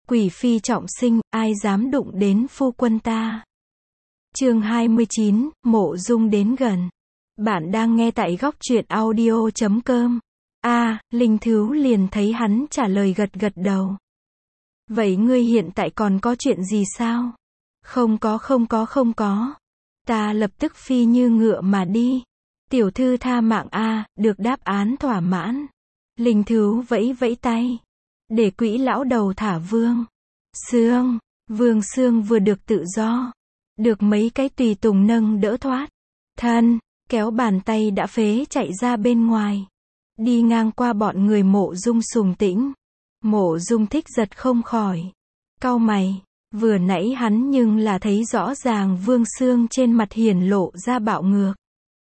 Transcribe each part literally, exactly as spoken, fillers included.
Quỷ phi trọng sinh, ai dám đụng đến phu quân ta. Chương hai mươi chín, Mộ Dung đến gần. Bạn đang nghe tại góc truyện audio chấm com. A, à, Linh Thứu liền thấy hắn trả lời gật gật đầu. Vậy ngươi hiện tại còn có chuyện gì sao? Không có không có không có. Ta lập tức phi như ngựa mà đi. Tiểu thư tha mạng a, à, được đáp án thỏa mãn. Linh Thứu vẫy vẫy tay. Để quỹ lão đầu thả Vương Sương. Vương Sương vừa được tự do. Được mấy cái tùy tùng nâng đỡ thoát thân, kéo bàn tay đã phế chạy ra bên ngoài. Đi ngang qua bọn người Mộ Dung Sùng Tĩnh. Mộ Dung Thích giật không khỏi cau mày, vừa nãy hắn nhưng là thấy rõ ràng Vương Sương trên mặt hiển lộ ra bạo ngược.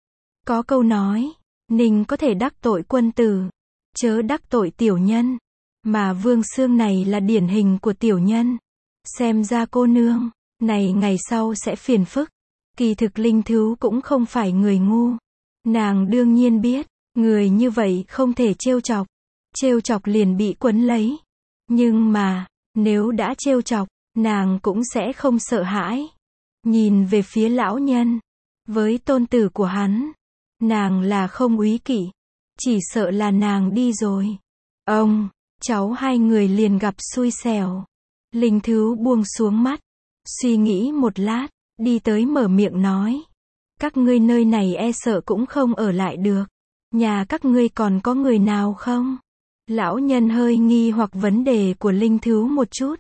Có câu nói, Ninh có thể đắc tội quân tử, chớ đắc tội tiểu nhân. Mà Vương Sương này là điển hình của tiểu nhân. Xem ra cô nương này ngày sau sẽ phiền phức. Kỳ thực Linh Thứu cũng không phải người ngu. Nàng đương nhiên biết, người như vậy không thể trêu chọc. Trêu chọc liền bị quấn lấy. Nhưng mà, nếu đã trêu chọc, nàng cũng sẽ không sợ hãi. Nhìn về phía lão nhân, với tôn tử của hắn, nàng là không úy kỵ, chỉ sợ là nàng đi rồi. Ông, cháu hai người liền gặp xui xẻo. Linh Thứu buông xuống mắt, suy nghĩ một lát, đi tới mở miệng nói. Các ngươi nơi này e sợ cũng không ở lại được. Nhà các ngươi còn có người nào không? Lão nhân hơi nghi hoặc vấn đề của Linh Thứu một chút.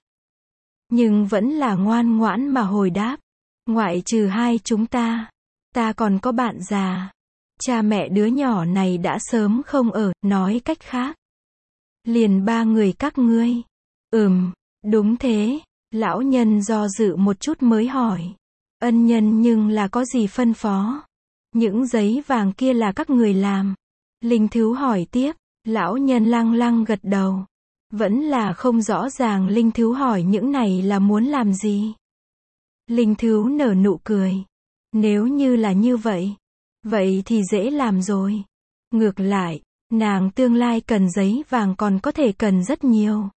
Nhưng vẫn là ngoan ngoãn mà hồi đáp. Ngoại trừ hai chúng ta, ta còn có bạn già. Cha mẹ đứa nhỏ này đã sớm không ở, nói cách khác. Liền ba người các ngươi. Ừm, đúng thế. Lão nhân do dự một chút mới hỏi. Ân nhân nhưng là có gì phân phó? Những giấy vàng kia là các người làm. Linh Thứu hỏi tiếp. Lão nhân lăng lăng gật đầu. Vẫn là không rõ ràng Linh Thứu hỏi những này là muốn làm gì. Linh Thứu nở nụ cười. Nếu như là như vậy, vậy thì dễ làm rồi. Ngược lại, nàng tương lai cần giấy vàng còn có thể cần rất nhiều.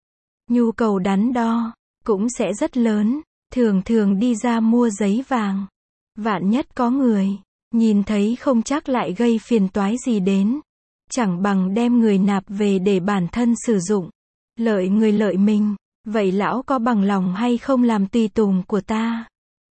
Nhu cầu đắn đo cũng sẽ rất lớn, thường thường đi ra mua giấy vàng. Vạn nhất có người nhìn thấy không chắc lại gây phiền toái gì đến. Chẳng bằng đem người nạp về để bản thân sử dụng. Lợi người lợi mình. Vậy lão có bằng lòng hay không làm tùy tùng của ta?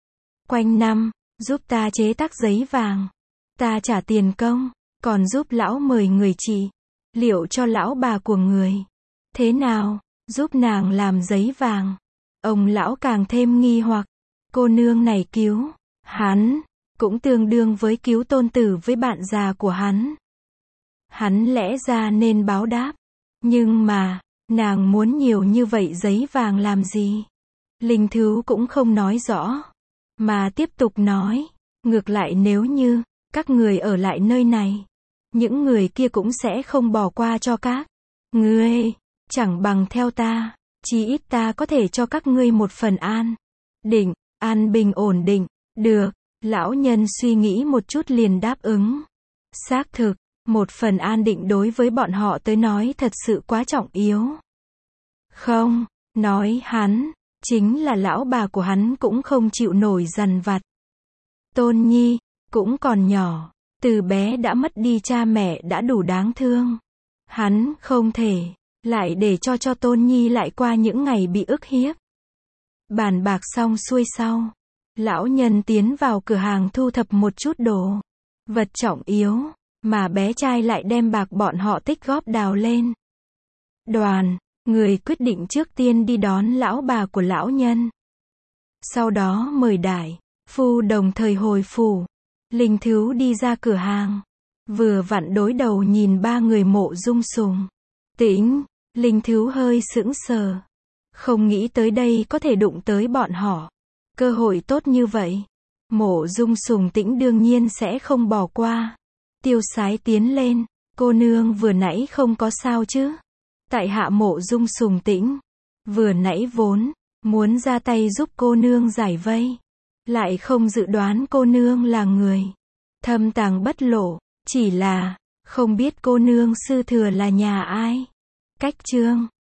Quanh năm, giúp ta chế tác giấy vàng. Ta trả tiền công, còn giúp lão mời người trị liệu cho lão bà của người. Thế nào, giúp nàng làm giấy vàng? Ông lão càng thêm nghi hoặc. Cô nương này cứu hắn, cũng tương đương với cứu tôn tử với bạn già của hắn. Hắn lẽ ra nên báo đáp. Nhưng mà, nàng muốn nhiều như vậy giấy vàng làm gì? Linh Thứu cũng không nói rõ. Mà tiếp tục nói. Ngược lại nếu như, các người ở lại nơi này, những người kia cũng sẽ không bỏ qua cho các ngươi. Chẳng bằng theo ta. Chí ít ta có thể cho các ngươi một phần an định, an bình ổn định. Được. Lão nhân suy nghĩ một chút liền đáp ứng. Xác thực. Một phần an định đối với bọn họ tới nói thật sự quá trọng yếu. Không, nói hắn, chính là lão bà của hắn cũng không chịu nổi dằn vặt. Tôn Nhi, cũng còn nhỏ, từ bé đã mất đi cha mẹ đã đủ đáng thương. Hắn không thể, lại để cho cho Tôn Nhi lại qua những ngày bị ức hiếp. Bàn bạc xong xuôi sau, lão nhân tiến vào cửa hàng thu thập một chút đồ vật trọng yếu. Mà bé trai lại đem bạc bọn họ tích góp đào lên. Đoàn, người quyết định trước tiên đi đón lão bà của lão nhân. Sau đó mời đại phu đồng thời hồi phủ. Linh Thứu đi ra cửa hàng. Vừa vặn đối đầu nhìn ba người Mộ Dung Sùng Tĩnh. Linh Thứu hơi sững sờ. Không nghĩ tới đây có thể đụng tới bọn họ. Cơ hội tốt như vậy. Mộ Dung Sùng Tĩnh đương nhiên sẽ không bỏ qua. Tiêu sái tiến lên. Cô nương vừa nãy không có sao chứ? Tại hạ Mộ Dung Sùng Tĩnh. Vừa nãy vốn muốn ra tay giúp cô nương giải vây. Lại không dự đoán cô nương là người thâm tàng bất lộ. Chỉ là không biết cô nương sư thừa là nhà ai. Cách chương